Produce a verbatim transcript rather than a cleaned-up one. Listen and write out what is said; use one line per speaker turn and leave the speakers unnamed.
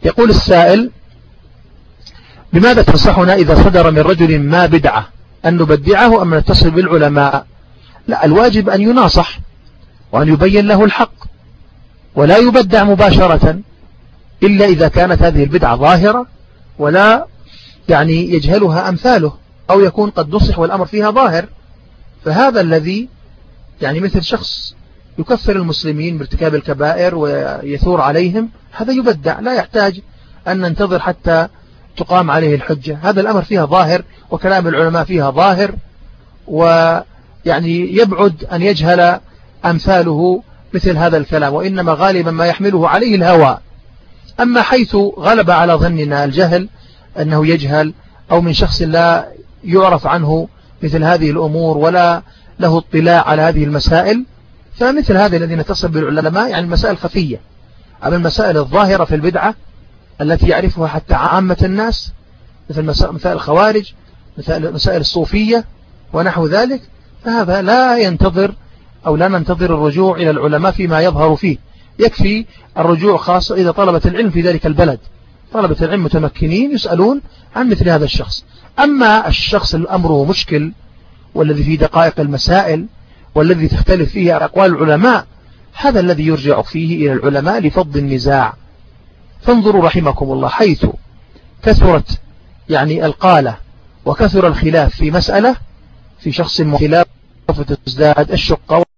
يقول السائل: بماذا تنصحنا إذا صدر من رجل ما بدعة، أن نبدعه أم نتصل بالعلماء؟ لا، الواجب أن يناصح وأن يبين له الحق، ولا يبدع مباشرة إلا إذا كانت هذه البدعة ظاهرة ولا يعني يجهلها أمثاله، أو يكون قد نصح والأمر فيها ظاهر. فهذا الذي يعني مثل شخص يكفر المسلمين بارتكاب الكبائر ويثور عليهم، هذا يبدع، لا يحتاج أن ننتظر حتى تقام عليه الحجة. هذا الأمر فيها ظاهر وكلام العلماء فيها ظاهر، ويعني يبعد أن يجهل أمثاله مثل هذا الكلام، وإنما غالبا ما يحمله عليه الهوى. أما حيث غلب على ظننا الجهل أنه يجهل، أو من شخص لا يعرف عنه مثل هذه الأمور ولا له اطلاع على هذه المسائل، فمثل هذه الذين نتصل بالعلماء يعني المسائل خفية. أما المسائل الظاهرة في البدعة التي يعرفها حتى عامة الناس، مثل مسائل الخوارج، مسائل الصوفية ونحو ذلك، فهذا لا ينتظر أو لا ننتظر الرجوع إلى العلماء فيما يظهر فيه. يكفي الرجوع خاصة إذا طلبة العلم في ذلك البلد، طلبة العلم متمكنين يسألون عن مثل هذا الشخص. أما الشخص الأمر مشكل والذي في دقائق المسائل والذي تختلف فيه أقوال العلماء، هذا الذي يرجع فيه إلى العلماء لفض النزاع. فانظروا رحمكم الله، حيث كثرت يعني القالة وكثر الخلاف في مسألة، في شخص خلاف فتزداد الشقة